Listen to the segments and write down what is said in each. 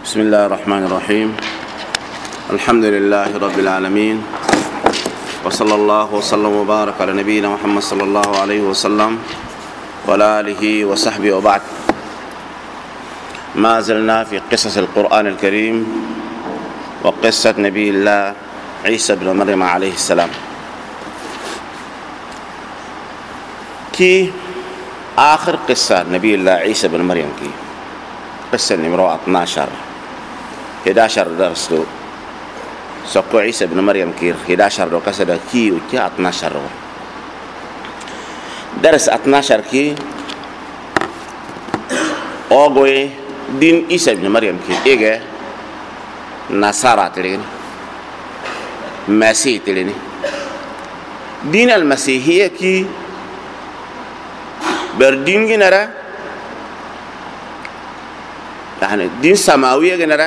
بسم الله الرحمن الرحيم. الحمد لله رب العالمين، وصلى الله وسلم وبارك على نبينا محمد صلى الله عليه وسلم وعلى آله وصحبه وبعد. ما زلنا في قصص القرآن الكريم وقصة نبي الله عيسى بن مريم عليه السلام. كي آخر قصة نبي الله عيسى بن مريم كي قصة نمرة 11 درس له سقو عيسى بن مريم كير 11 دو كسدا كي وكي 12 درس 12 كي اوغوي دين عيسى بن مريم كي ايغا نصارى تلين مسيح تلين دين المسيحية كي بردين جنرا يعني دين سماوية جنرا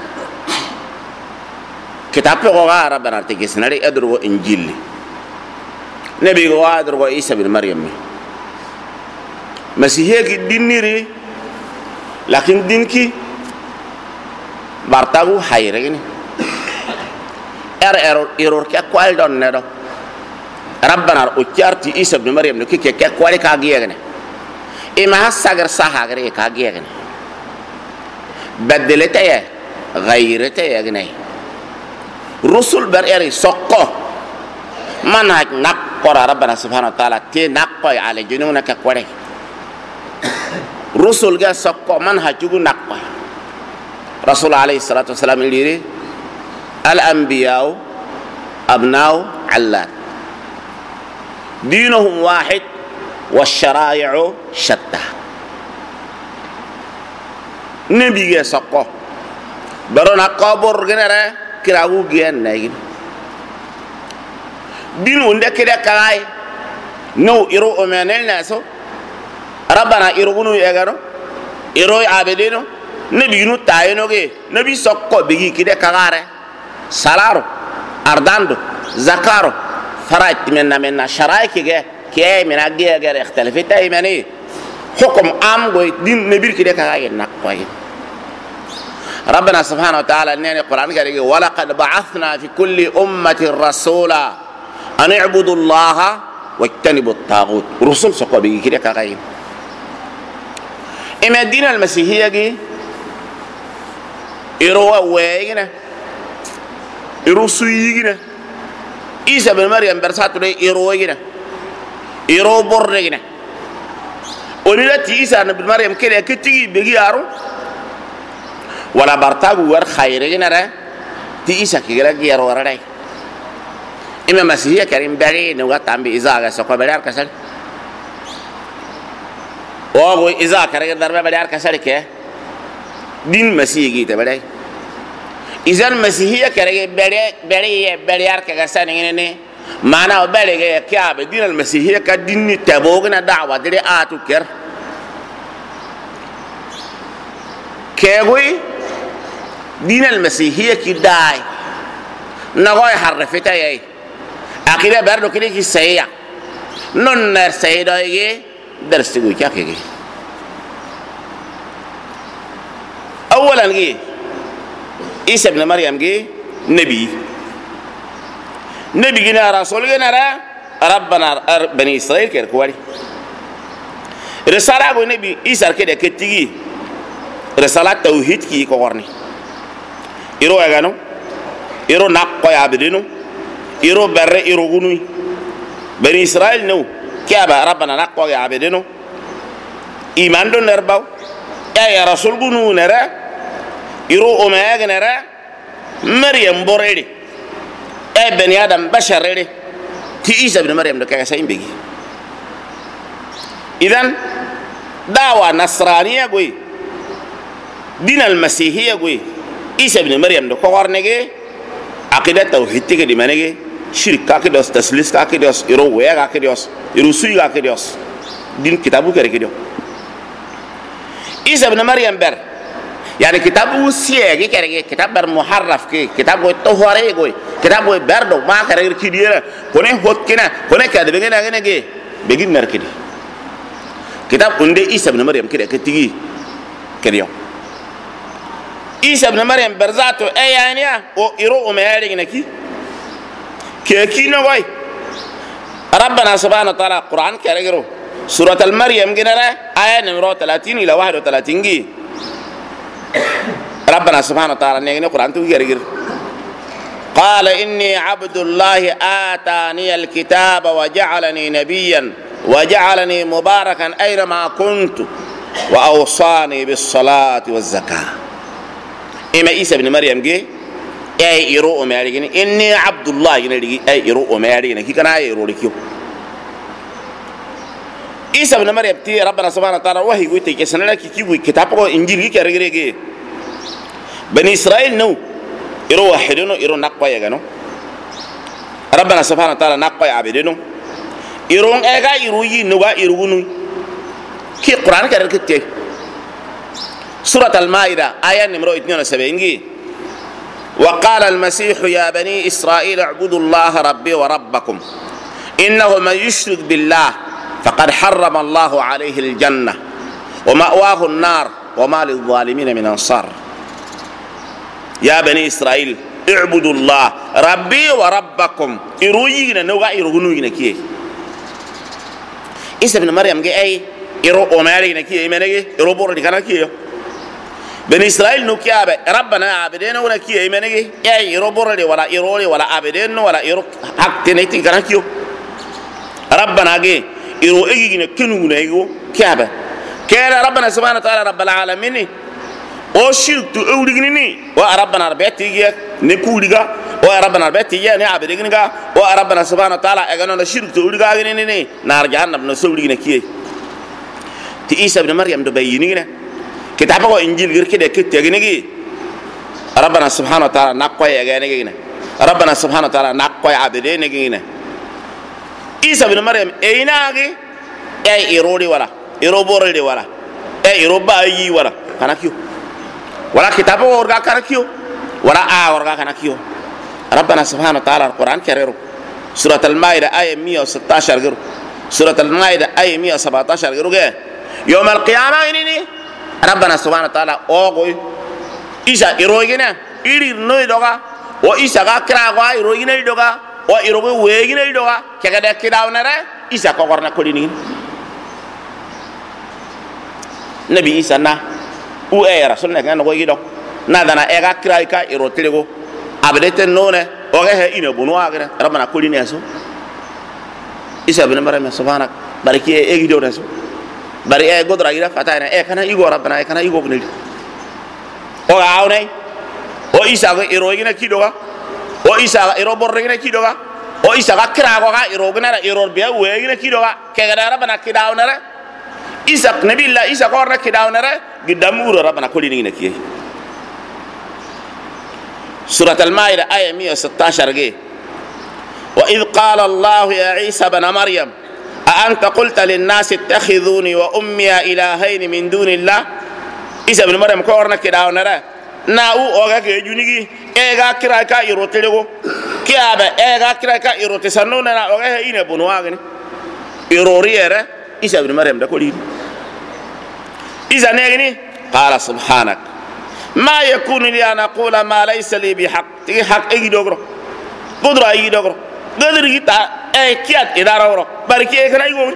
كتاب قوغا ربنا تجسنا لي أدرو إنجيل نبي قوغا أدرو عيسى بن مريم مسيحية كي دين نيري لكن دين كي بارتاغو حيرين إيرور كي أقوال دون نرو ربنا أكيرتي عيسى بن مريم نكي كي أقوالي كاقيا إما هساقر ساحاقر كاقيا بدلتها غيرتها غني رسول بريري سقو منهج نقر ربنا سبحانه وتعالى تي نقوي على جنونك كوري رسول جا سقو منهج جو نقوي رسول عليه الصلاة والسلام يقول الأنبياء أبناء علات دينهم واحد والشرائع شتى نبي سقو برنا قبر جنرا كراو جيان نايم دين ونده كده كاي نو إيرو أمانل ناسو ربنا إيروغنو يعانو إيرو عابدينو نبي نو تاينو جي نبي سقو بيجي كده كغاره سالارو أرداندو زكارو فرات منا شرايك جه كي من أجي أجر اختلفت أيماني حكم عام قوي دين نبي كده كاي نقوي ربنا سبحانه وتعالى إن القرآن قال ولقد بعثنا في كل أمة رسولا أن اعبدوا الله واجتنبوا الطاغوت رسول سقوا بيجي كده كاين إما الدين المسيحية جي إيروا ويجنا إيرو سويجنا عيسى بن مريم برساتو لي إيرو يجنا إيرو بورجنا ولذا عيسى بن مريم كده كتيجي بيجي أرو ولا برتاغو ور خيرين را تيسا كيغلا غير وراي اما مسيحيه كريم بري نو تامبي ازاغا سكو بدار كسل او اذا كرغ دربه بدار كسل كه دين مسيحي تبداي اذا مسيحيه كرغ بري بدار كسل ني معنا بري كياب دين المسيحيه كدين تبوغنا دعوه دي اتو كر كيغوي دين المسيحية كداي نغاي حرفتها ياي أكيد بردو كده كي سيا نون نر سيدا يجي درس تقول كيا كي أولاً جي عيسى ابن مريم جي نبي جنا رسول جنا ربنا بني إسرائيل كيركوالي رسالة أقول نبي عيسى كده كتيجي رسالة توحيد كي كورني إيرو أغانو إيرو نقوي عبدينو إيرو بره إيرو غنوي بني إسرائيل نو كيابا ربنا نقوي عبدينو إيمان دو نرباو يا رسول غنو نرى إيرو أمياغ نرى مريم بوريدي بني آدم بشر ريدي تي عيسى بن مريم دو كاكا ساين بيجي إذن دعوة نصرانية قوي دين المسيحية قوي عيسى بن مريم دو كوارنيجي عقيدة توحيد كده مانيجي شرك كاكيدوس تسليس كاكيدوس إيرو ويا كاكيدوس إيرو سوي كاكيدوس دين كتابو كده عيسى بن مريم بر يعني كتابو سيجي كده كتاب بر محرف كي كتابو توهاري كوي كتابو بردو ما كده كده كونه هوت كنا كونه كده بيجينا كده كي بيجين نركدي كتاب عند عيسى بن مريم كده كتيجي كده عيسى ابن مريم برزاتو ايانيا او يرو مالك نكي كي نوي ربنا سبحانه وتعالى القران كريرو سوره المريم جنرا ايه نمره 30 الى 31 جي ربنا سبحانه وتعالى نيجي القران تو كرير قال اني عبد الله اتاني الكتاب وجعلني نبيا وجعلني مباركا اينما كنت واوصاني بالصلاه والزكاه إما عيسى ابن مريم جي أي يرو أمريكني إني عبد الله ينادي أي يرو أمريكني كي كان أي يرو لكيو عيسى ابن مريم تي ربنا سبحانه وتعالى وهي قلت كسنة لك كي كتابه إنجيل كي كرجري بني إسرائيل نو يرو واحدينه يرو نقوى يجانو ربنا سبحانه وتعالى نقوى عبيدينه يرو أجا يرو ينوى يرو نوي كي القرآن كرجري سورة المائدة آية نمرة 72 وقال المسيح يا بني إسرائيل اعبدوا الله ربي وربكم إنه من يشرك بالله فقد حرم الله عليه الجنة ومأواه النار وما للظالمين من أنصار يا بني إسرائيل اعبدوا الله ربي وربكم إروينا نوغا إروغنوغنا كي إيسا بن مريم جي أي إرو أمالينا كي إيمانيكي إرو بورد كان كي بني إسرائيل نكيابة ربنا عبدين ولا كي إيمانيكي أي إرو بورد ولا إرولي ولا عبدين ولا إرو حق تنيتي كان كيو ربنا جي إرو إيجينا كنونا إيجو كيابة كان ربنا سبحانه وتعالى رب العالمين او شرك اولغني وربنا ربيتي نكولغا وربنا ربيتي ني عبدغنغا وربنا سبحانه وتعالى اغنو شرك اولغا غني نار جهنم نسولغنا كي تي عيسى ابن مريم دبينينا كتابه انجيل غير كده كتغنيغي ربنا سبحانه وتعالى نقوي اغنيغنا ربنا سبحانه وتعالى نقوي عبدينغنا عيسى ابن مريم ايناغي اي ايرودي ولا ايروبوردي ولا اي ايروبا اي ولا كانكيو ولا كتابه ورغا كانكيو ولا ورغا كانكيو ربنا سبحانه وتعالى القرآن كريرو سورة المائدة آية 116 غيرو سورة المائدة آية 117 غيرو يوم القيامة إنني ربنا سبحانه وتعالى أوغوي إيسا إروغينا إيري نوي دوغا وإيسا غاكراغوا إروغينا دوغا وإروغي ويغينا دوغا كده كداونرا إيسا كوغورنا كولينين نبي إيسا نا u e rasul ne kan go yido na dana e ga krai ka iro telego abdete none o ga he ina bunu agre rabana ko dine so isa bin marama subhanak bariki e gido na so bari e godra gira fatana e kana igo rabbana e kana igo bni o awne o isa go iro gina kido ga o isa ga iro borre gina kido ga o isa ga kra go ga iro gina iro be we gina kido ga ke ga rabbana kidauna ra إسحاق نبي الله إسحاق أورنا كده ونرى قدامه ربنا كل نيجي نكيه سورة المائدة آية 116 جه وإذ قال الله يا عيسى بن مريم أأنت قلت للناس اتخذوني وأمي إلهين من دون الله عيسى بن مريم كورنا كده ونرى ناو أوجا كيجونيجي إيجا كراكا يروتلو كيابة إيجا كراكا يروتسنونا أوجا هنا بنواعني يروريره عيسى بن مريم ده كولين إذا نيجي قال سبحانك ما يكون لي أن أقول ما ليس لي بحق تي حق أي دوغرو قدر أي دوغرو قدر يتا أي كيات إدارة باركي كنا يقول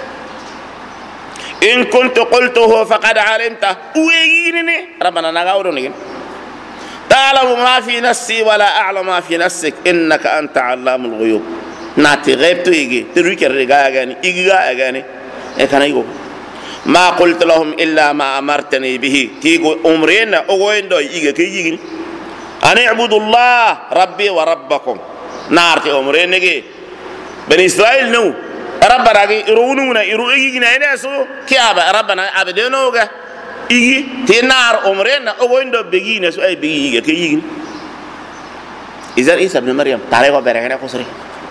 إن كنت قلته فقد علمته ويجيني ربنا نغاورني تعلم ما في نفسي ولا أعلم ما في نفسك إنك أنت علام الغيوب ناتي غيبتو يجي ترويك الرجاء أغاني إيجا أغاني كان يقول ما قلت لهم إلا ما أمرتني به تيجو أمرنا أقوين دو إيجا كيجي أن اعبدوا الله ربي وربكم نارتي أمرنا جي بني إسرائيل نو ربنا جي يرونونا يرو إيجي نايناسو كيابا ربنا عبدينوغا إيجي تي نار أمرنا أقوين دو بيجي نسو أي بيجي إيجا كيجي إذا عيسى ابن مريم تعالوا برهنا خسري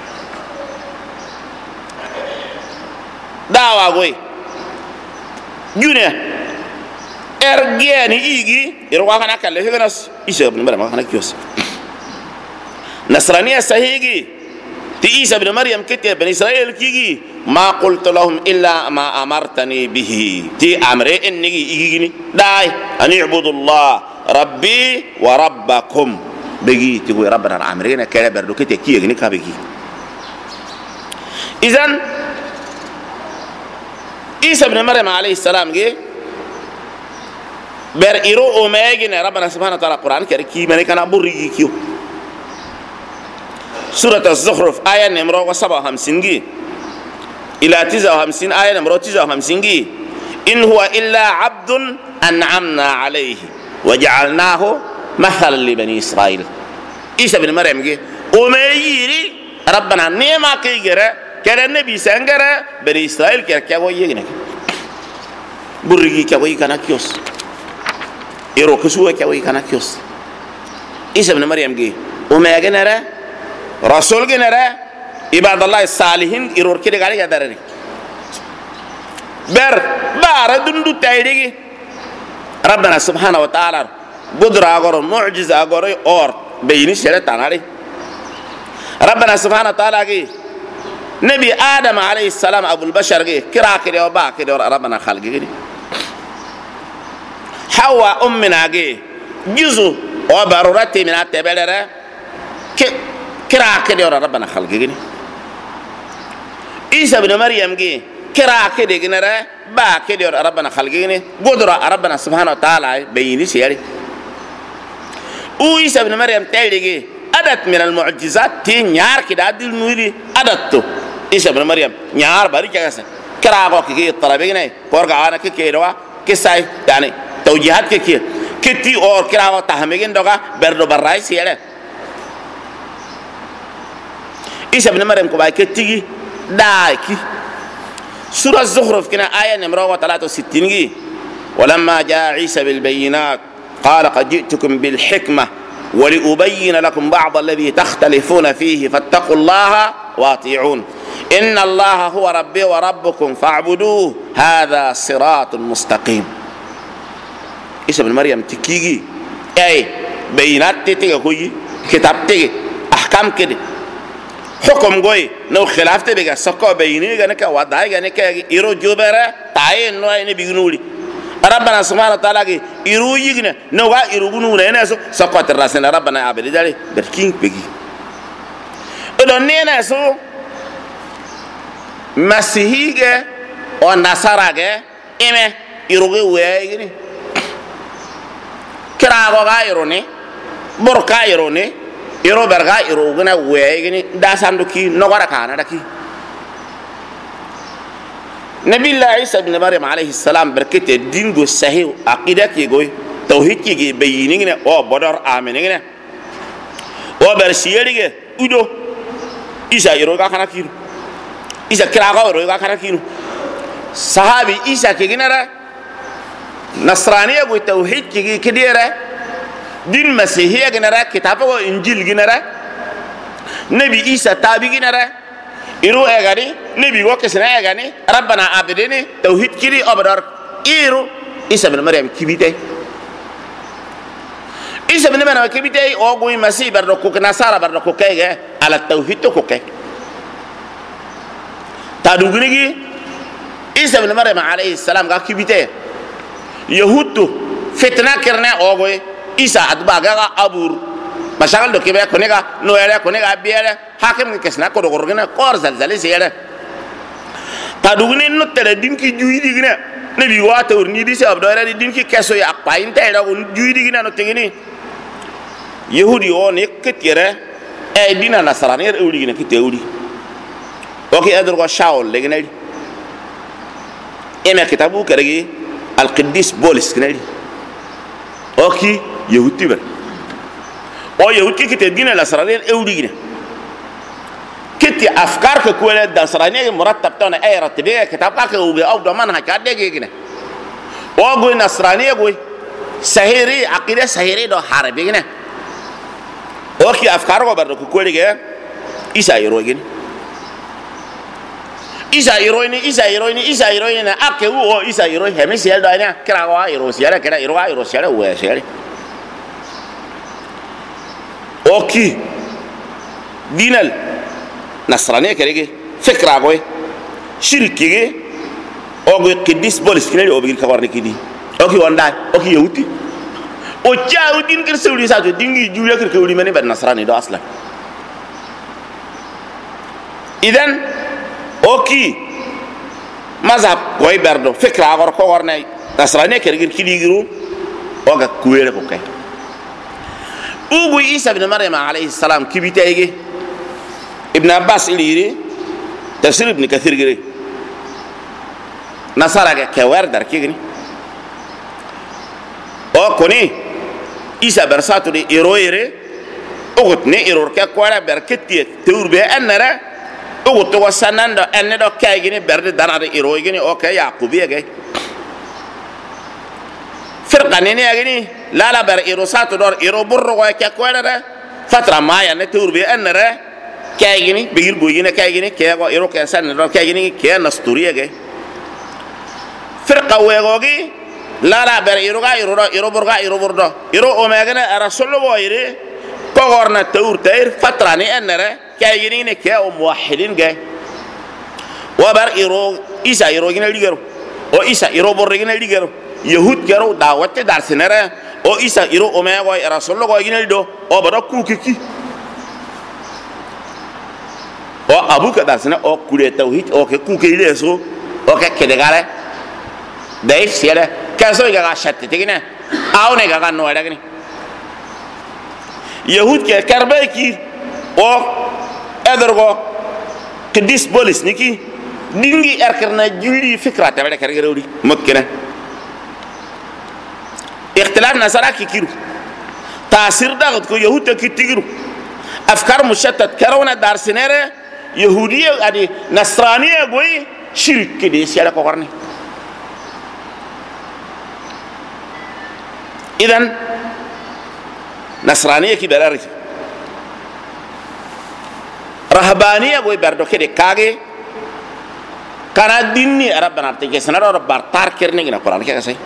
dawa goy june ergeni igi irwa kana kalle heganas isa ibn maryam kana kiyos nasraniya sahigi ti isa ibn maryam kete ben israel kigi ma qultu lahum illa ma amartani bihi ti amre enni igini dai an ibudu allah rabbi wa rabbakum begi tigo rabbana amrina kala berdo kete kiye ni ka begi izan Isa ibn Maryam alayhi salam ge ber iro o megine rabbana subhanahu wa ta'ala Quran kere ki mane kana burigi kiyo surat az-zukhruf aya numero 57 gi ila 59 aya numero 59 gi in huwa illa abdun an'amna alayhi waja'alnahu mathalan li bani israil Isa ibn Maryam ge o meyiri rabbana nema kay gere kere nabi sangara bani israil kere kyago yegine burigi kyago kana kiyos iro kusuwa kyago kana kiyos Isa ibn Maryam ge o megenere rasul genere ibadallah salihin iro kide gari ya darari ber bara dundu taydigi rabbana subhanahu wa ta'ala budra agoro mu'jiza agoro or bayni shere tanari rabbana subhanahu wa ta'ala ge nabi adam alayhi salam abul bashar ge kira kide o ba kide rabbana khalqi ge hawa ummina ge juzu o barurati min atbelere kira kide rabbana khalqi ge Isa ibn Maryam ge kira kede ginere ba kede rabbana khalqini godra rabbana subhanahu wa ta'ala bayini siyari Isa ibn Maryam tayligi adat min al mu'jizat ti nyar kida dil nuri adatto Isa ibn Maryam nyar bari kagasa kira go ki talabine porga ana ke kewa kisai yani tawjihat ke kiti or kira go tahmigin doga berdo barai siyare Isa ibn Maryam ko ba ketigi دايكي سورة الزخرف كنا آية نمرة 63 ولما جاء عيسى بالبينات قال قد جئتكم بالحكمة ولأبين لكم بعض الذي تختلفون فيه فاتقوا الله واطيعون إن الله هو ربي وربكم فاعبدوه هذا صراط مستقيم عيسى بن مريم تكيجي أي بينات تيجي كوي كتاب تيجي أحكام كده حكم قوي نو خلافته بيجا سكوا بيني جانك وضعي جانك يرو جبرة تاين نو أي نبيجنولي ربنا سبحانه وتعالى يرو يجنا نو يرو بنونا هنا سكوا تراسنا ربنا عبد الله بركين بيجي إلهنا سو مسيحية أو نصارى إمه يروي وياي كراغا يروني بركا يروني iro berga iro guna weegini da sanduki nogara kana daki nabiy Isa ibn Maryam alayhi salam berkete dingo sahih aqida ki goy tauhid ki bayiningine o bodor aminingine o bersiyerige udo Isa iro ga kana kiru Isa kiraga iro ga kana kiru sahabi Isa ki ginara nasraniya goy tauhid ki kidere din masihiya ginara kitabu ko injil ginara nabi Isa tabi ginara iru egani nabi wo kesna egani rabbana abidini tauhid kiri obadar iru Isa ibn Maryam kibite Isa ibn Maryam kibite o goy masih bardo ko nasara bardo ko kege ala tauhid to ko ke tadugunigi Isa ibn Maryam alayhi salam ga kibite yahudu fitna kirna o goy Isa adbaga abur mashakal do kebe konega noere konega biere hakem ke kesna ko do gorgena kor zalzali sere tadugni no tele dinki juidi gina nabi wa tawrni di se abdore dinki keso ya pain tele ko juidi gina no tegini yahudi on ekketire e dina nasrani e uri gina kitewudi oki adro ko shaul legina ema kitabu keregi al qiddis bolis kinali oki yahudi ber o yahudi kite dina nasrani e uri gina كتي أفكار كقولة دسرانية مرتب تونا أي رتبية كتاب كأكل أو دومان هكذا كيجينا وأقول نصرانية أقول سهيري عقيدة سهيري ده حربي كنا وكي أفكار وبرد كقولة كه إيسا يرويني إيسا يرويني أكيد هو إيسا يروي هم سيال داينا كنا هو يروسياله كنا يروسياله هو سياله وكي دينال نصرانية كريجي فكرة أقوي شركيجي أقوي قديس بوليس كنالي أو بيجي كبارني كدي أوكي ونداي أوكي يهودي o cha o din kir sewli sa to dingi juya kir kewli mani ban nasrani do aslan idan oki mazhab koy berdo fikra agor ko gornay nasrani kir kidigiru oga kuwere ko kay ugu isa ibn maryam alayhi salam kibitayge ibn abbas iliri tafsir ibn kathir gire nasara ga kewer dar kigni o koni isa bersatu de iroyere ogot ne iror ka kwara berketie teurbe annara ogot to sananda enne do kaygini berde danade iroygini o kay yaqubiyege firqanene yagini la ber irosatu dor iro burro ka kwara fatra maya ne teurbe annara kaygini bigir boyine kaygini kego iro ka sananda kaygini ke nasturiyege firqa wegogi la ber iroga iro burdo iro omegana rasulullah boyire kogorna tawur tayr fatrani annara kaygini ne ke o muwahhidin ge wabar iro isa iro gina ligero o isa iro borre gina ligero yahud gero dawate dar senere o isa iro omego rasulullah gina lido o bado kukiki o abuka dar sene o kule tawhid o ke kukile so o ke kedegale dai siere kaso ga shatte tigine awne ga no ada gini yahud ke karbe ki o edergo kedis bolis niki dingi erkerna julli fikra tabale kargerewdi mokkena ikhtilaf nasara ki kiru tasir dagat ko yahud ki tigiru afkar mushattat karawna dar sinere yahudiya adi nasraniya goy shirk de siara ko korni إذن نصرانية كي براري رهبانية بوي بردو كده كاغي كان ديني ربنا ارتجي سنرى رب بارتار كرني كنا قرآن كي كسي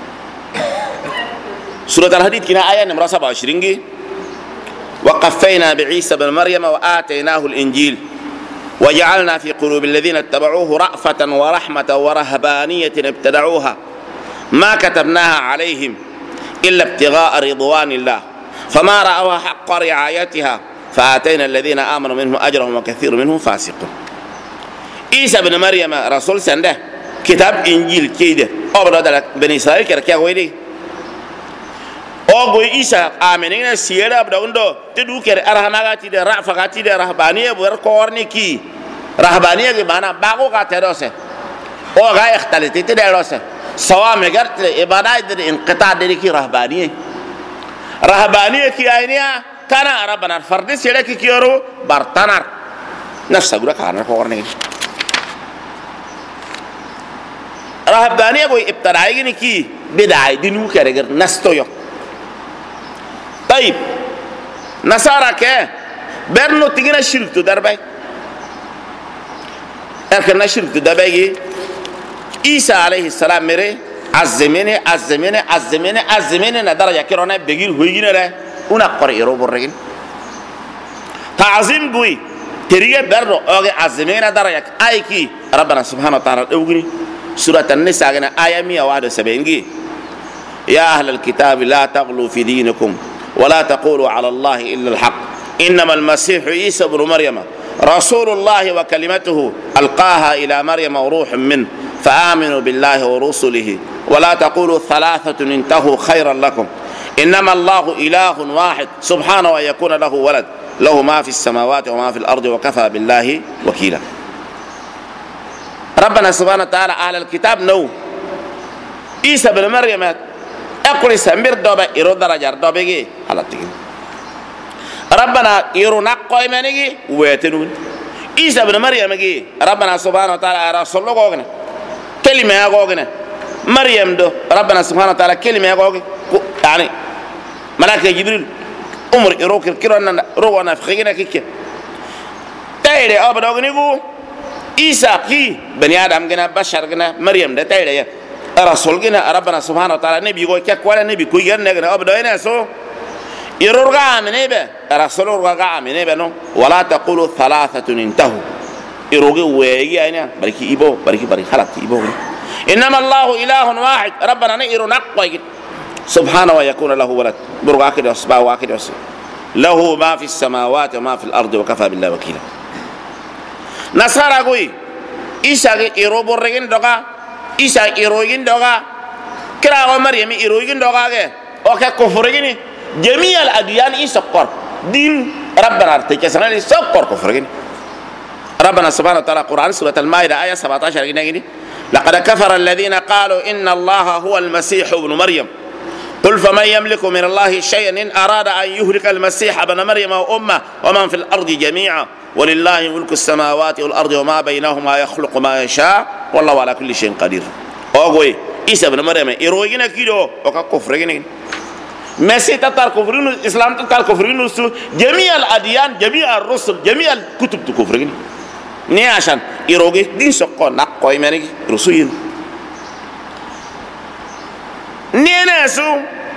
سورة الحديد كنا آية نمرة 27 وقفينا بعيسى بن مريم وآتيناه الإنجيل وجعلنا في قلوب الذين اتبعوه رأفة ورحمة ورهبانية ابتدعوها ما كتبناها عليهم إلا ابتغاء رضوان الله فما رأوها حق رعايتها فآتينا الذين آمنوا منهم أجرهم وكثير منهم فاسقون عيسى بن مريم رسول سنده كتاب إنجيل كيده أبدا بني إسرائيل كركيا ويدي أو عيسى آمنين سيرة أبدا وندو تدو كر أرهماتي ده رأفقاتي ده رهبانية بوركورني كي رهبانية بمعنى باقو كاتروسه أو غاي اختلطي تدروسه سواء مقرت إبادة انقطاع دريكي رهبانية كي أينيا كان ربنا الفرد سيلك كيورو برتنار نفس أقول لك أنا كورني رهبانية بوي ابتدائي كي بداية دينو كرجر نستويو طيب نصارى كه برنو تيجينا شرك تدربي أكلنا شرك تدربي عيسى عليه السلام مره azmene na daraja kirona begir hoyina re una qor iro borregin ta'zim bui teriga berro oge azmene daraja ayki rabbana subhanahu wa ta'ala dawgini surat an-nisa gana aya 171 ya ahlal kitab la taghlu fi dinikum wa la taqulu ala allahi illa al-haq innama al-masih isa ibn maryam rasulullah wa kalimatuhu alqaha ila maryam wa ruhun min فآمنوا بالله ورسله ولا تقولوا ثلاثة انتهوا خيرا لكم إنما الله إله واحد سبحانه أن يكون له ولد له ما في السماوات وما في الأرض وكفى بالله وكيلا ربنا سبحانه وتعالى أهل الكتاب نو عيسى بن مريم أقول سمير دوبة إرو درجة دوبة على التقين ربنا إرو نقوي مني ويتنون عيسى بن مريم ربنا سبحانه وتعالى رسول الله كلمة يقولنا مريم دو ربنا سبحانه وتعالى كلمة يقول يعني ملاك جبريل عمر يروك الكيران رونا في خينا كيك تايري أبدا أغنيكو عيسى كي بني آدم جنا بشر جنا مريم ده تايري يا رسول جنا ربنا سبحانه وتعالى نبي يقول كيك ولا نبي كوي جنا جنا أبدا هنا سو يرورغا من إبه رسول يرورغا من إبه نو ولا تقولوا ثلاثة انتهوا يروغي ويجي هنا بركي إبو بركي خلاص إبو إنما الله إله واحد ربنا نيرو نقوي سبحانه ويكون له ولد برغا كده أصبع واكد أصبع له ما في السماوات وما في الأرض وكفى بالله وكيلا نصارى قوي إيسا إيرو برغين دوغا إيسا إيروين دوغا كرا ومريم إيروين دوغا أوكي كفرغين جميع الأديان إيسا قر دين ربنا ارتكسنا إيسا قر كفرغين ربنا سبحانه وتعالى قرآن سورة المائدة آية 17 لقد كفر الذين قالوا إن الله هو المسيح ابن مريم قل فمن يملك من الله شيئا إن أراد أن يهلك المسيح ابن مريم وأمه ومن في الأرض جميعا ولله ملك السماوات والأرض وما بينهما يخلق ما يشاء والله على كل شيء قدير أقول عيسى ابن مريم إيروينا كيلو وكا كفرين مسيح تتار كفرين الإسلام تتار كفرين جميع الأديان جميع الرسل جميع الكتب تكفرين ني عشان إيروغي دين سقو نقوي مني رسول نيناسو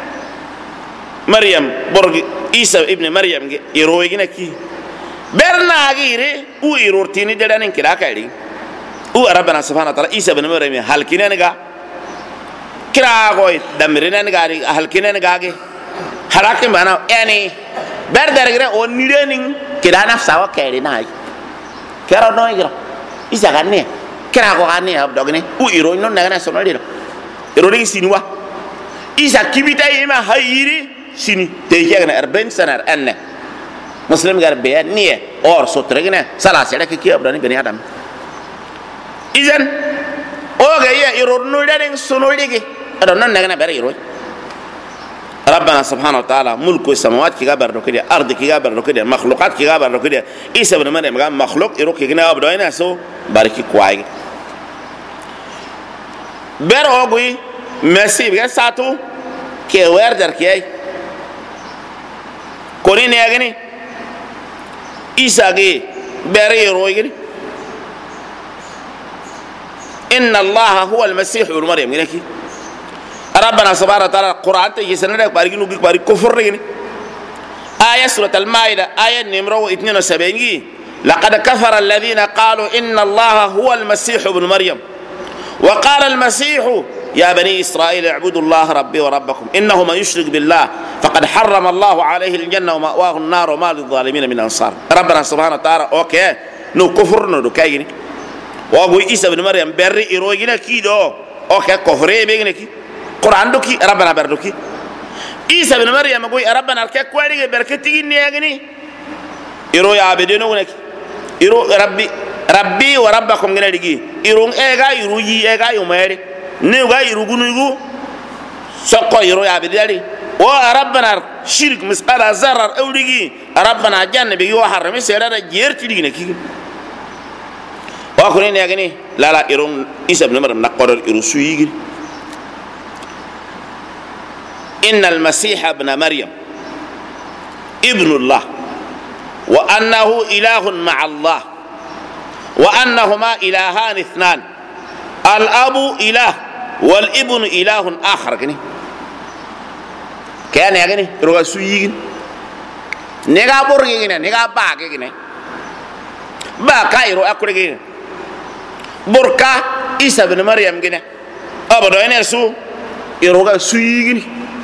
مريم برغ عيسى ابن مريم إيروغينا كي برناغيري او إيرورتيني ددانين كلا كايري او ربنا سبحانه وتعالى عيسى ابن مريم هلكيننغا كراغوي دمريننغا هلكيننغا حراكي بانا اني بردرغرا او نيرنين كدا نفسا وكايري ناي كرا نويغرا عيسى غاني كراغو غاني ابدوغني او إيرو نون نغنا سوناليرا إيروري سينوا عيسى كيبيتا يما هايري سيني تيجينا 40 سنه ان مسلم غير بيان نيه اور سوترغنا سلاسه لك كي ابراني بني ادم اذن اوغا يا يرونو دين سونوليغي ادون نغنا بر يروي ربنا سبحانه وتعالى ملك السماوات كي غبر كده ارض كي غبر كده مخلوقات كي غبر كده عيسى ابن مريم مخلوق يروك كنا ابدوينا سو باركي كواي بر اوغي ميسي بيا ساتو كي وردر كي كوني نيغني إيساقي بري رويغري إن الله هو المسيح ابن مريم ينكي ربنا سبحانه وتعالى القرآن تيجي سنة بارك نوبي بارك كفر رجني آية سورة المائدة آية نمرة 72 لقد كفر الذين قالوا إن الله هو المسيح ابن مريم وقال المسيح يا بني إسرائيل اعبدوا الله ربي وربكم إنه من يشرك بالله فقد حرم الله عليه الجنة ومأواه النار وما للظالمين من أنصار ربنا سبحانه وتعالى أوكي نو كفر نو كايني وأقول عيسى بن مريم بري إيروجينا كيدو أوكي كفري بيجينا كي قرآن دوكي ربنا بردوكي عيسى بن مريم أقول ربنا الكي كواري بركتي نيجني إيرو يا عبدنا ونكي إيرو ربي وربكم جنا لجي إيرون إيجا إيروجي إيجا يوميري نيوغا يروغونيغو سوكو يرو يا بدالي و ربنا شرك مسقال زرر اوليغي ربنا جن بيو حرمي سيرا جيرتي ديغنا كي واخرين ياغني لا لا يرون عيسى ابن مريم نقدر يرسويغي ان المسيح ابن مريم ابن الله وانه اله مع الله وانهما الهان اثنان الاب اله والابن اله اخر كني كان يغني روغا سويغين نيغا بورغينا نيغا باغينا با كايرو اكورغين بوركا عيسى بن مريم غينا ابدو انسو يروغا سويغين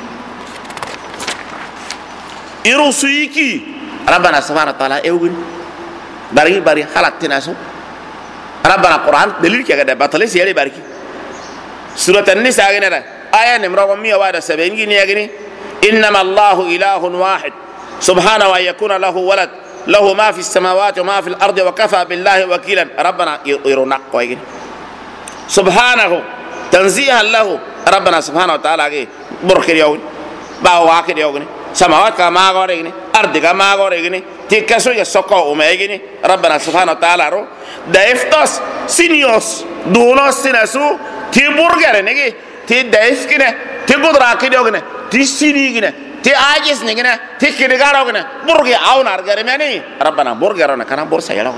يرو سويكي ربنا سبحانه وتعالى ايوغين باري حالتنا سو ربنا القران دليل كده بطل سيالي باركي سورة النساء آية نمرة 170 يغني إنما الله إله واحد سبحانه وأن يكون له ولد له ما في السماوات وما في الأرض وكفى بالله وكيلا ربنا يرونق ويغني سبحانه تنزيها له ربنا سبحانه وتعالى بركة يوغني باواكد يوغني سماوات كما غوريغني أرض كما غوريغني تكسو يسوكو وميغني ربنا سبحانه وتعالى رو دايفتوس سينيوس دونوس سيناسو تي برجر نيجي تي دايف كنا تي قدرة كده كنا تي سيني كنا تي عاجز نيجنا تي كده كارو كنا برجر أو نارجر ماني ربنا برجر أنا كنا برسا يلا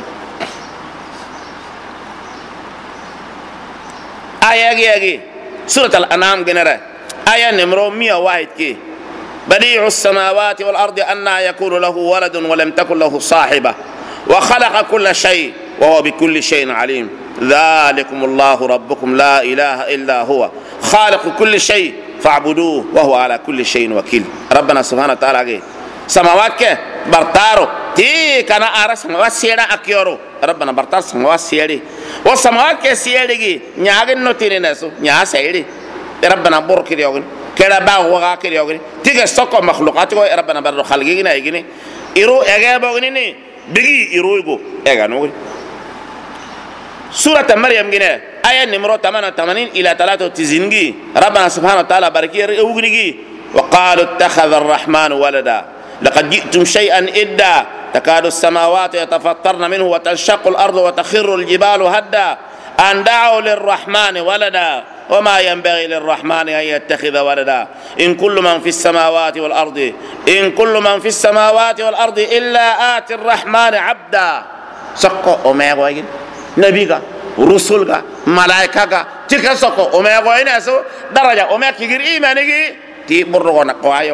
آية سورة الأنعام كنا آية نمرة 101 كي بديع السماوات والأرض أن يكون له ولد ولم تكن له صاحبة وخلق كل شيء وهو بكل شيء عليم ذلكم الله ربكم لا إله إلا هو خالق كل شيء فاعبدوه وهو على كل شيء وكيل. ربنا سبحانه وتعالى سماوات كه برتارو تي كان أرى سماوات سيرا أكيورو ربنا برتار سماوات سيري وسماوات كه سيري نياغن نوتيني نسو نيا سيري ربنا بورك ديوغن كلا باغوا كديوغن تيجي سوكو مخلوقات كو ربنا برو خلقي نا يغني إيرو إيجا بوغني ني بيجي إيرو يغو إيجا نوغن. سورة مريم جنا آية نمرة 88 إلى 93 ربنا سبحانه وتعالى باركي أوغني وقالوا اتخذ الرحمن ولدا لقد جئتم شيئا إدا تكاد السماوات يتفطرن منه وتنشق الأرض وتخر الجبال هدا أن دعوا للرحمن ولدا وما ينبغي للرحمن أن يتخذ ولدا إن كل من في السماوات والأرض إلا آتي الرحمن عبدا. سقوا أميغوين نبيغا رسولغا ملائكة تلك سقوا أميغوين أسو درجة أميغ كيغير إيمانيغي تي برغونا قوايو.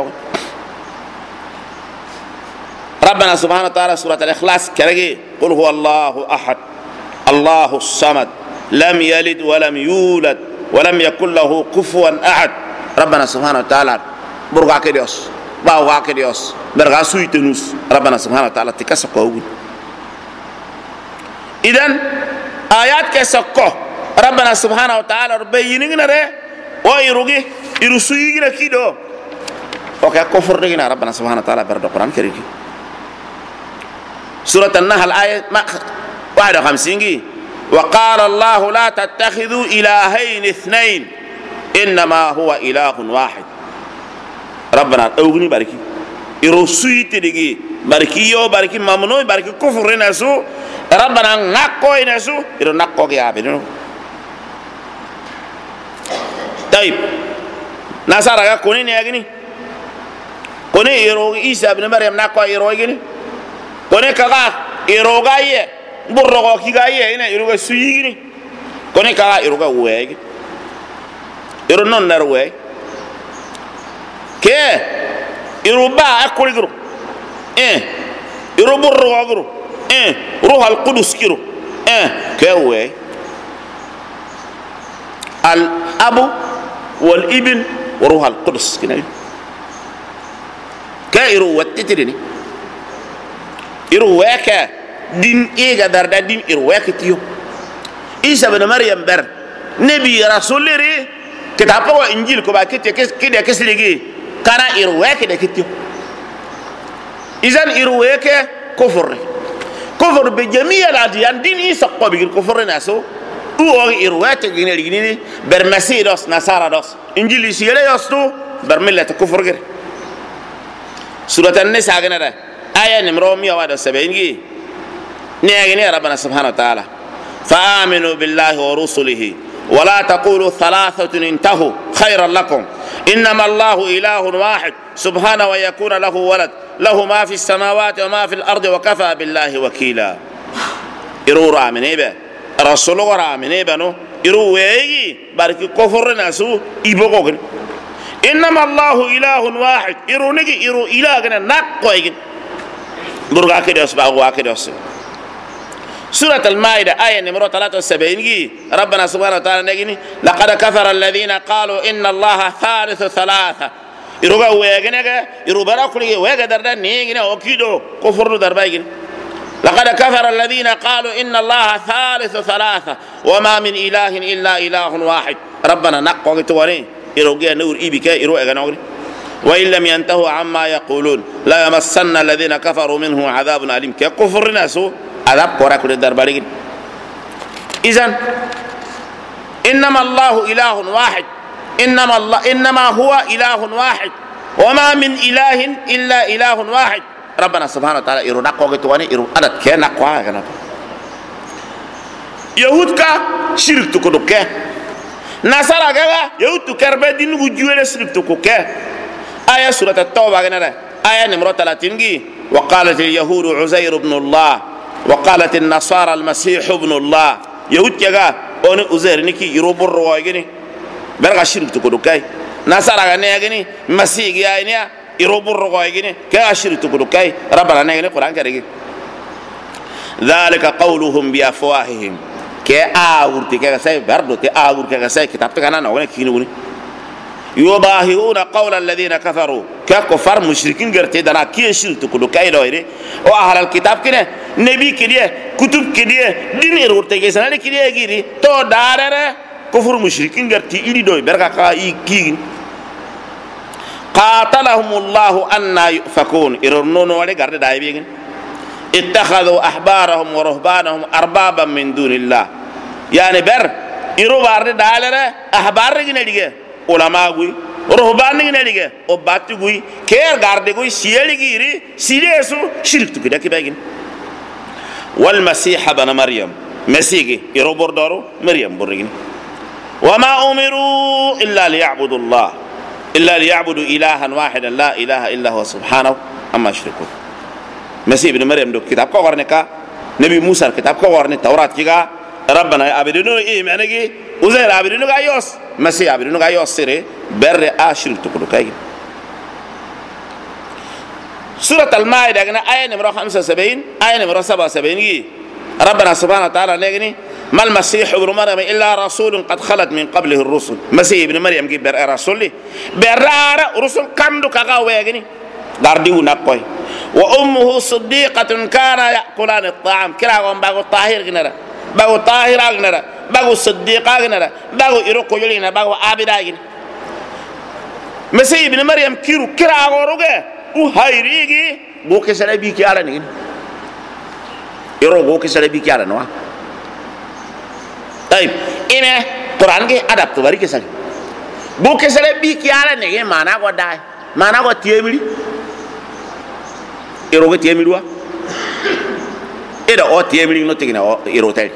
ربنا سبحانه وتعالى سورة الإخلاص كرجي قل هو الله أحد الله الصمد لم يلد ولم يولد ولم يكن له كفوا أحد. ربنا سبحانه وتعالى برغا كديوس باوغا كديوس برغا سويتنوس ربنا سبحانه وتعالى تكسقوا. إذن آيات كسقوا ربنا سبحانه وتعالى ربينينا ده ويروغي يرسوينا كيدو وكا كفر لنا ربنا سبحانه وتعالى برد القرآن الكريم. سورة النحل آية 51 وقال الله لا تتخذوا إلهين اثنين إنما هو إله واحد. ربنا أوغني باركي يرسوي تدقي باركي يو باركي ممنوع باركي كفر نسو ربنا نقو نسو يرو نقو يا بنو. طيب نصارى كوني نيغني كوني يرو عيسى ابن مريم نقو يرو يغني كوني كغا يرو غايه برغو كي غايه هنا يرو سويغني كوني كغا يرو غوي يرو نون نروي كي يرو با اكل غرو يرو برغو غرو روح القدس كيرو كوي الأب والابن وروح القدس كنا كيرو وتتريني يرو وياك دين إيجا دردا دين يرو وياك تيو عيسى بن مريم بر نبي رسول ري كتابه إنجيل كوبا كده كسلجي كان يرو وياك ده كتيو. إذن يرو وياك كفر كفر بجميع الأديان دين عيسى قبل كفر ناسو او إروات جنريني برمسي دوس نصارى دوس إنجيل سيلا يستو برملة كفر غير. سورة النساء جنرا آية نمرة 171 نيجي ربنا سبحانه وتعالى فآمنوا بالله ورسله ولا تقولوا ثلاثة انتهوا خيرا لكم إنما الله إله واحد سبحانه ويكون له ولد له ما في السماوات وما في الأرض وكفى بالله وكيلا. إرو رامن إبا رسول رامن إبا نو إرو ويجي بارك كفر ناسو إبوغن إنما الله إله واحد إرو نجي إرو إله نقوي برغا كدوس باغوا كدوس. سورة المائدة آية نمرة 73 ربنا سبحانه وتعالى نجني لقد كفر الذين قالوا إن الله ثالث ثلاثة يروغا ويغنغا يروبرا كلي ويغا دردا نيغنا اوكيدو كفر دربايغن. لقد كفر الذين قالوا إن الله ثالث ثلاثة وما من إله إلا إله واحد. ربنا نقوى تواني يروغا نور إيبكا يروغا غنغري وإن لم ينتهوا عما يقولون لا يمسن الذين كفروا منه عذاب أليم. كفر ناسو عذاب كورا كل دربايغن. إذن إنما الله إله واحد إنما هو إله واحد وما من إله إلا إله واحد. ربنا سبحانه وتعالى يرو نقوى تواني يرو أدت كي نقوى كنا يهود كا شرك تكدو كي نصارى كا يهود تكربي دين وجوه شرك تكدو كي. آية سورة التوبة كنا آية نمرة 30 وقالت اليهود عزير بن الله وقالت النصارى المسيح ابن الله. يهود كا أون عزير نكي يرو برواي برغا شرك تكدو كاي نصارى غني مسيح يا يروبر رغايغني كاشرك تكدو كاي. ربنا نغني قران كريم ذلك قولهم بافواههم كي اورتي كاساي بردو تي اور كاساي كتاب تكانا نغني كينوني يضاهئون قول الذين كفروا ككفار مشركين غيرتي دنا كي شرط كدو كاي دويري او اهل الكتاب كده نبي كده كتب كده دين يرورتي كيسنا كده غيري تو دارره كفر مشركين غيرتي ايدي دوي بركا كاي كي قاتلهم الله ان يؤفكون يرنون ولا غرد دايبين اتخذوا احبارهم ورهبانهم اربابا من دون الله يعني بر يرو بارد دالره احبار غنيديه ulama gui rohban ni nedige o batti gui ker garde gui sieli giri silesu shirk tu kida kibagin wal masih ibn maryam masigi irobor doro maryam borigin wama umiru illa liya'budu allah illa liya'budu ilahan wahidan la ilaha illa huwa subhanahu amma yushrikun masih ibn maryam do kitab ko warne ka nabi musa kitab ko warne tawrat kiga rabbana abidunu imanagi uzair abidunu ga yos مسيح abidunu ga yosire berre ashir to ko kay سورة المائدة آية نمرة 75 آية نمرة 77 ربنا سبحانه وتعالى نجني ما المسيح ابن مريم إلا رسول قد خلت من قبله الرسل مسيح ابن مريم جي بر رسول برار رسول كندو كغا ويغني دارديو نكوي وأمه صديقة كان يأكلان الطعام كلا غون باغو طاهر غنرا باغو طاهر غنرا باغو صديقة غنرا باغو إروكو يلينا باغو عابدا غني مسيح ابن مريم كيرو كلا غوروغه وهايريغي بوكي سلبي كي على نين يرو بوكي سلبي كي على نوا طيب إنه قرآن كي أدب تبارك سلبي بوكي سلبي كي على نين مانا قد داي مانا قد تيمري يرو قد تيمري وا إذا أو تيمري نو تيجي نا يرو تاني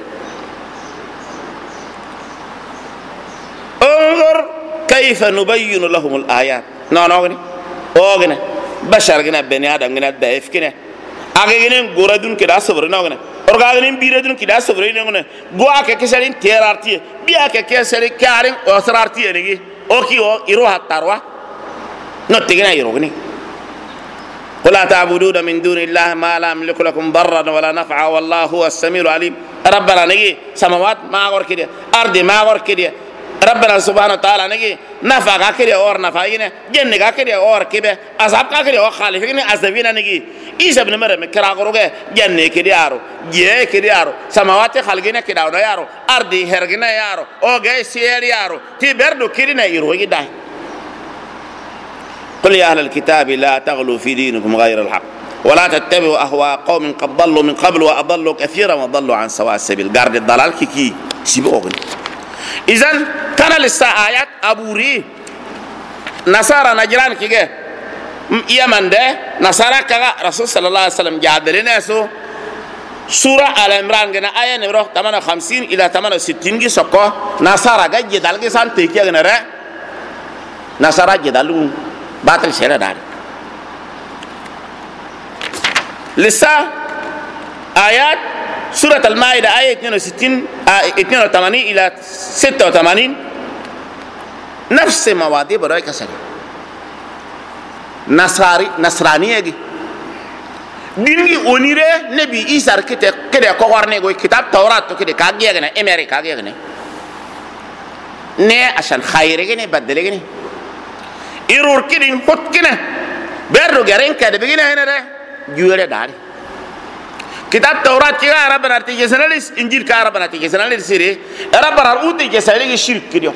انظر كيف نبين لهم الآيات نانوغني أوغني بشر جنا بني آدم جنا ضعيف كنا أجي جنا غورادون كده صبرنا وجنا أرجعين بيردون كده صبرنا وجنا غوا كيسالين تيرارتيه بيا كيسالين كارين أسرارتيه نيجي أوكي أو يروح تاروا نتيجنا يروغني ولا تعبدون من دون الله ما لا يملك لكم ضرا ولا نفعا والله هو السميع العليم ربنا نيجي سماوات ما غور كده أرض ما غور كده ربنا سبحانه وتعالى نجي نفع كاكري اور نفعينه جن كاكري اور كبه عذاب كاكري اور خالفين عذابين نجي عيسى ابن مريم كراغروغه جن كدي يارو جي كدي يارو سماوات خلقنا كدا يارو ارض هرغنا يارو او جاي سير يارو تي بردو كدينا يروي داي قل يا اهل الكتاب لا تغلوا في دينكم غير الحق ولا تتبعوا اهواء قوم قد ضلوا من قبل واضلوا كثيرا وضلوا عن سواء السبيل غارد الضلال كي سيبوغن إذن كان لسه آيات أبوري نصارى نجران كيه يمن ده نصارى كذا رسول صلى الله عليه وسلم جادرنا سو سورة آل عمران جنا آية نمرة 58 إلى 68 جي سكوا نصارى جا جدال جي سان تيكيا جنا رأ نصارى جدالون باتل شيرا دار لسه آيات سورة المائدة آية 82 إلى 86 نفس مواضيع براي كسر نصرانية دي ديني أونيره نبي إيسار كده كوارني كوي كتاب توراة كده كاجيا كنا أمريكا كاجيا كنا نه عشان خيره كنا بدله كنا إيرور كده هوت كنا بيرو غيرين كده بيجينا هنا ده جويره داري كتاب توراة كذا ربنا تيجي سناليس إنجيل كذا ربنا تيجي سناليس سيري ربنا رؤوت تيجي سناليس شرك كده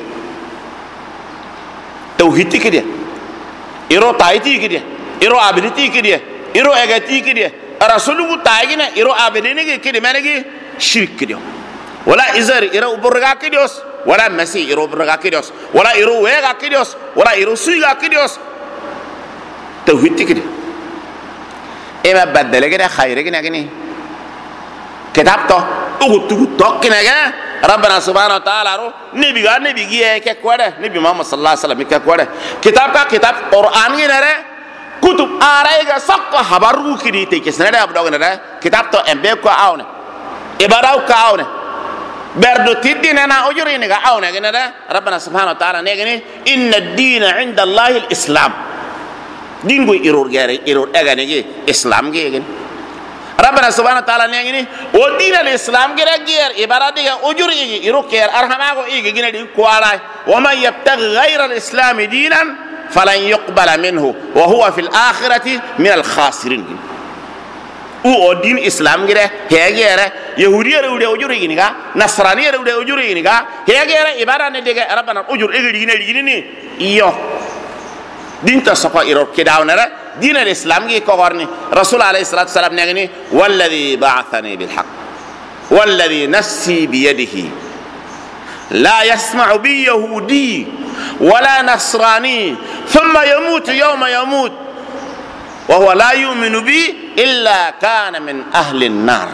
توحيد كده إيرو تايتي كده إيرو عبدتي كده إيرو أجتي كده رسوله تايجنا إيرو عبدني كده ما نجي شرك كده ولا إزار إيرو برجع كدهس ولا مسيح إيرو برجع كدهس ولا إيرو ويجا كدهس ولا إيرو سويجا كدهس توحيد كده إما بدل كده خير كده كني كتاب تو أقول كنا جا ربنا سبحانه وتعالى رو نبي جيه كقوله نبي محمد صلى الله عليه وسلم كقوله كتاب قرآن كنا كتب آراء سق خبرو كده تيجي نرى أبدا كنا كتاب تو أمبيك كأونه إبراو كأونه بردو تدين أنا أجري نجا أونه كنا ربنا سبحانه وتعالى نجني إن الدين عند الله الإسلام دين قوي إيرور أجا نجي إسلام جي ربنا سبحانه وتعالى نيغني ودين الاسلام غير عباده اجوري يروكير ارحماغو ايغي غينا دي كوالا ومن يبتغي غير الاسلام دينا فلن يقبل منه وهو في الاخره من الخاسرين او دين الاسلام غير هيغير يهودي رودي اجوري غينيغا نصراني رودي اجوري غينيغا هيغير عباده ندي ربنا اجور ايغي غينا ني يو دين تسقى يروك كداونره دين الإسلام كي كورني رسول عليه الصلاة والسلام نغني والذي بعثني بالحق والذي نفسي بيده لا يسمع بي يهودي ولا نصراني ثم يموت يوم يموت وهو لا يؤمن بي إلا كان من أهل النار.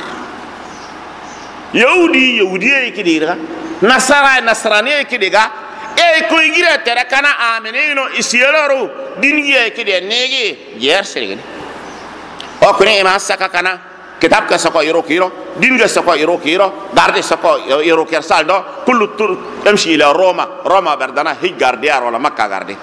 يهودي كديرا نصراني كديرا e ko gira tere kana amenino isieloro dingiye kide negi yer serigini o kuni ima saka kana kitab ka sako yoro kiro dinga sako yoro kiro garde sako yoro ker saldo kullu tur amshi ila roma bardana hi garde wala makka garde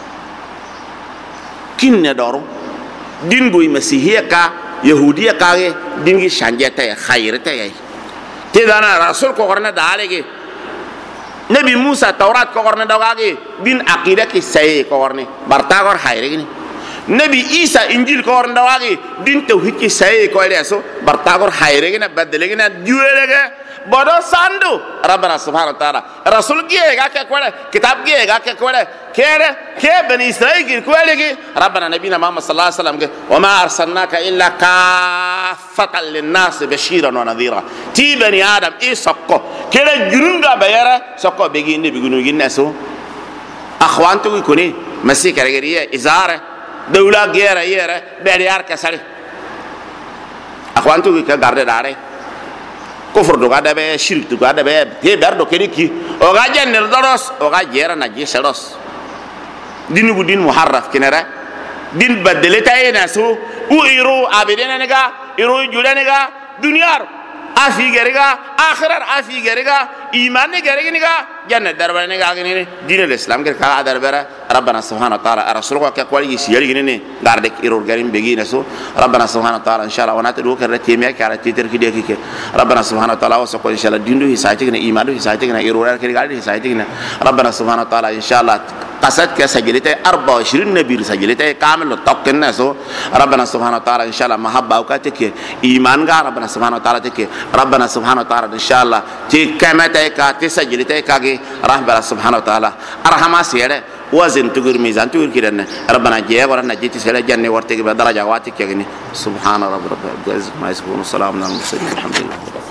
kinne doro dingo masihiya ka yahudiya ka dingi shanjete khairete ay te dana rasul ko gorna dalege نبي موسى توراة كورن دعاء دين عقيدة كسائي كورن برتاعور حيريني نبي عيسى إنجيل كورن دعاء دين توحيد كسائي كورن أسو برتاعور حيريني بدليني ديولة بدو ساندو ربنا سبحانه وتعالى رسول كيه كوله كتاب كيه كوله كيه بني إسرائيل كوله ربنا نبينا محمد صلى الله عليه وسلم وما أرسلناك إلا كافة للناس بشيرا ونذيرا تي بني آدم إيه سكو كلا جنونغا بيرا سكو بيجين بيجونو ناسو أخوانتو يكوني مسيح كرجريه إزارة دولة غيره يره بيريار كسره أخوانتو يكغارد داره كفر دوغادا به شرك دوغادا به تي بردو كريكي اوغا جنر دروس اوغا جيرا نجي سلوس دينو دين محرف كنرا دين بدلتا يناسو او يرو ابدنا نغا يرو جولانغا دنيار افي غريغا اخرر افي غريغا ايمان غريغا جنة دربانغا غني دين الاسلام كا دربرا ربنا سبحانه وتعالى رسولك كقولي سيري غني غاردك يرو غريم بيغينسو ربنا سبحانه وتعالى ان شاء الله وناتدو كرتيميا كارا تيتر كيديك ربنا سبحانه وتعالى وسكو ان شاء الله ديندو هيسايتنا ايمانو هيسايتنا يرو غاري هيسايتنا ربنا سبحانه وتعالى ان شاء الله قصد كسجلته 24 نبي سجلته كامل توكن سو ربنا سبحانه وتعالى ان شاء الله محبه وكاتك ايمان غا ربنا سبحانه وتعالى تك ربنا سبحانه وتعالى ان شاء الله تي كمته كا تسجلته كاغي ربنا سبحانه وتعالى ارحم سيره وزن تغير ميزان تغير كده ربنا جيه ورنا جيت سلا جنة ورتك بدرجة واتك يعني سبحان رب العزة ما يسبون السلام على المرسلين الحمد لله.